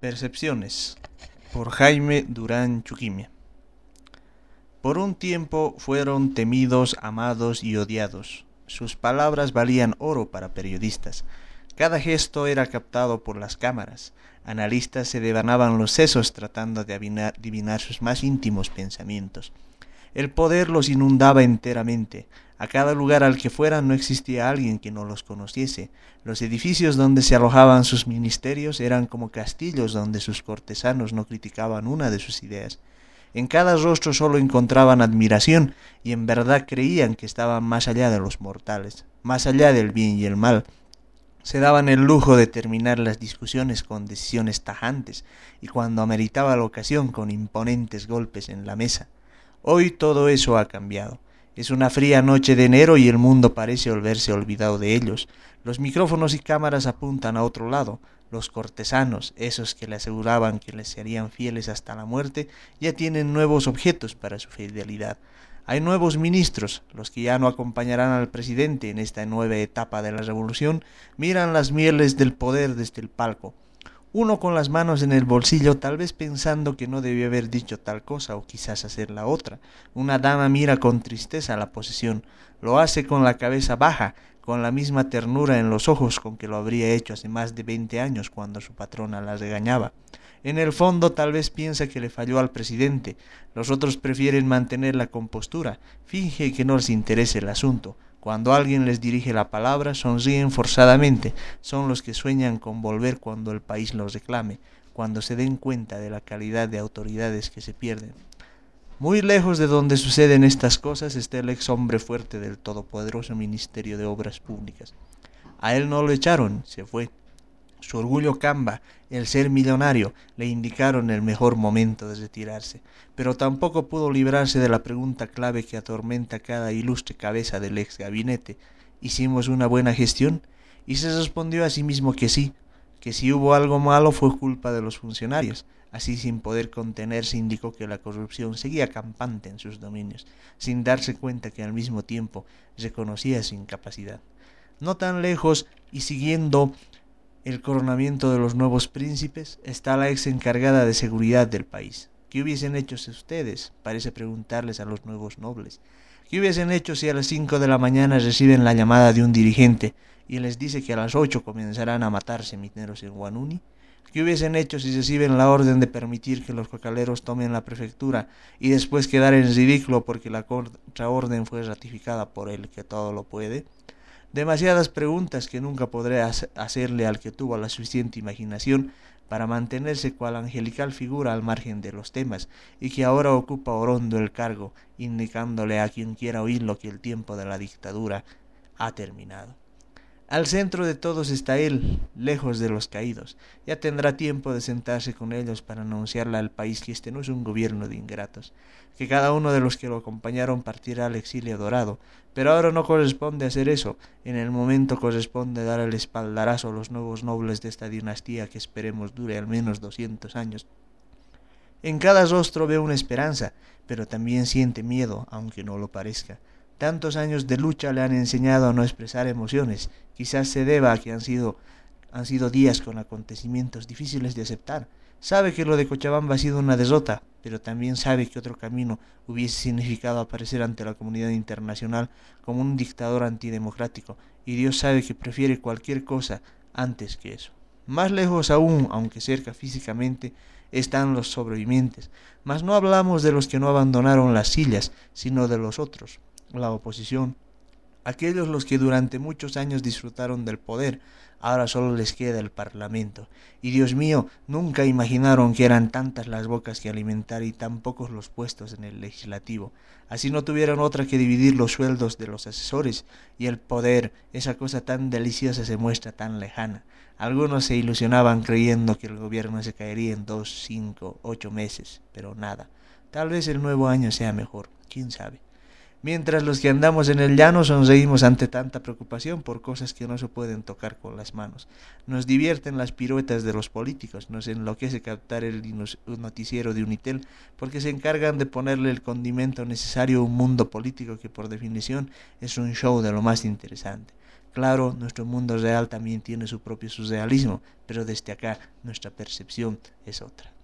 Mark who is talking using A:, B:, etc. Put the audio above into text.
A: Percepciones, por Jaime Durán Chuquimia. Por un tiempo fueron temidos, amados y odiados. Sus palabras valían oro para periodistas. Cada gesto era captado por las cámaras. Analistas se devanaban los sesos tratando de adivinar sus más íntimos pensamientos. El poder los inundaba enteramente. A cada lugar al que fueran no existía alguien que no los conociese. Los edificios donde se alojaban sus ministerios eran como castillos donde sus cortesanos no criticaban una de sus ideas. En cada rostro solo encontraban admiración y en verdad creían que estaban más allá de los mortales, más allá del bien y el mal. Se daban el lujo de terminar las discusiones con decisiones tajantes y cuando ameritaba la ocasión con imponentes golpes en la mesa. Hoy todo eso ha cambiado. Es una fría noche de enero y el mundo parece haberse olvidado de ellos. Los micrófonos y cámaras apuntan a otro lado. Los cortesanos, esos que le aseguraban que les serían fieles hasta la muerte, ya tienen nuevos objetos para su fidelidad. Hay nuevos ministros, los que ya no acompañarán al presidente en esta nueva etapa de la revolución, miran las mieles del poder desde el palco. Uno con las manos en el bolsillo, tal vez pensando que no debió haber dicho tal cosa o quizás hacer la otra. Una dama mira con tristeza la posesión. Lo hace con la cabeza baja, con la misma ternura en los ojos con que lo habría hecho hace más de 20 años cuando su patrona la regañaba. En el fondo tal vez piensa que le falló al presidente. Los otros prefieren mantener la compostura, finge que no les interesa el asunto. Cuando alguien les dirige la palabra, sonríen forzadamente. Son los que sueñan con volver cuando el país los reclame, cuando se den cuenta de la calidad de autoridades que se pierden. Muy lejos de donde suceden estas cosas está el ex hombre fuerte del todopoderoso Ministerio de Obras Públicas. A él no lo echaron, se fue. Su orgullo camba, el ser millonario, le indicaron el mejor momento de retirarse, pero tampoco pudo librarse de la pregunta clave que atormenta cada ilustre cabeza del ex gabinete. ¿Hicimos una buena gestión? Y se respondió a sí mismo que sí, que si hubo algo malo fue culpa de los funcionarios. Así, sin poder contenerse, indicó que la corrupción seguía campante en sus dominios, sin darse cuenta que al mismo tiempo reconocía su incapacidad. No tan lejos y siguiendo el coronamiento de los nuevos príncipes, está la ex encargada de seguridad del país. ¿Qué hubiesen hecho ustedes? Parece preguntarles a los nuevos nobles. ¿Qué hubiesen hecho si a las 5 de la mañana reciben la llamada de un dirigente y les dice que a las 8 comenzarán a matarse mineros en Guanuni? ¿Qué hubiesen hecho si reciben la orden de permitir que los cocaleros tomen la prefectura y después quedar en ridículo porque la contraorden fue ratificada por el que todo lo puede? Demasiadas preguntas que nunca podré hacerle al que tuvo la suficiente imaginación para mantenerse cual angelical figura al margen de los temas, y que ahora ocupa Orondo el cargo, indicándole a quien quiera oírlo que el tiempo de la dictadura ha terminado. Al centro de todos está él, lejos de los caídos. Ya tendrá tiempo de sentarse con ellos para anunciarle al país que este no es un gobierno de ingratos, que cada uno de los que lo acompañaron partirá al exilio dorado. Pero ahora no corresponde hacer eso. En el momento corresponde dar el espaldarazo a los nuevos nobles de esta dinastía que esperemos dure al menos 200 años. En cada rostro ve una esperanza, pero también siente miedo, aunque no lo parezca. Tantos años de lucha le han enseñado a no expresar emociones. Quizás se deba a que han sido días con acontecimientos difíciles de aceptar. Sabe que lo de Cochabamba ha sido una derrota, pero también sabe que otro camino hubiese significado aparecer ante la comunidad internacional como un dictador antidemocrático, y Dios sabe que prefiere cualquier cosa antes que eso. Más lejos aún, aunque cerca físicamente, están los sobrevivientes, mas no hablamos de los que no abandonaron las sillas, sino de los otros, la oposición, aquellos los que durante muchos años disfrutaron del poder. Ahora solo les queda el Parlamento. Y Dios mío, nunca imaginaron que eran tantas las bocas que alimentar y tan pocos los puestos en el legislativo. Así no tuvieron otra que dividir los sueldos de los asesores, y el poder, esa cosa tan deliciosa, se muestra tan lejana. Algunos se ilusionaban creyendo que el gobierno se caería en 2, 5, 8 meses, pero nada. Tal vez el nuevo año sea mejor, quién sabe. Mientras los que andamos en el llano sonreímos ante tanta preocupación por cosas que no se pueden tocar con las manos. Nos divierten las piruetas de los políticos, nos enloquece captar el noticiero de Unitel, porque se encargan de ponerle el condimento necesario a un mundo político que por definición es un show de lo más interesante. Claro, nuestro mundo real también tiene su propio surrealismo, pero desde acá nuestra percepción es otra.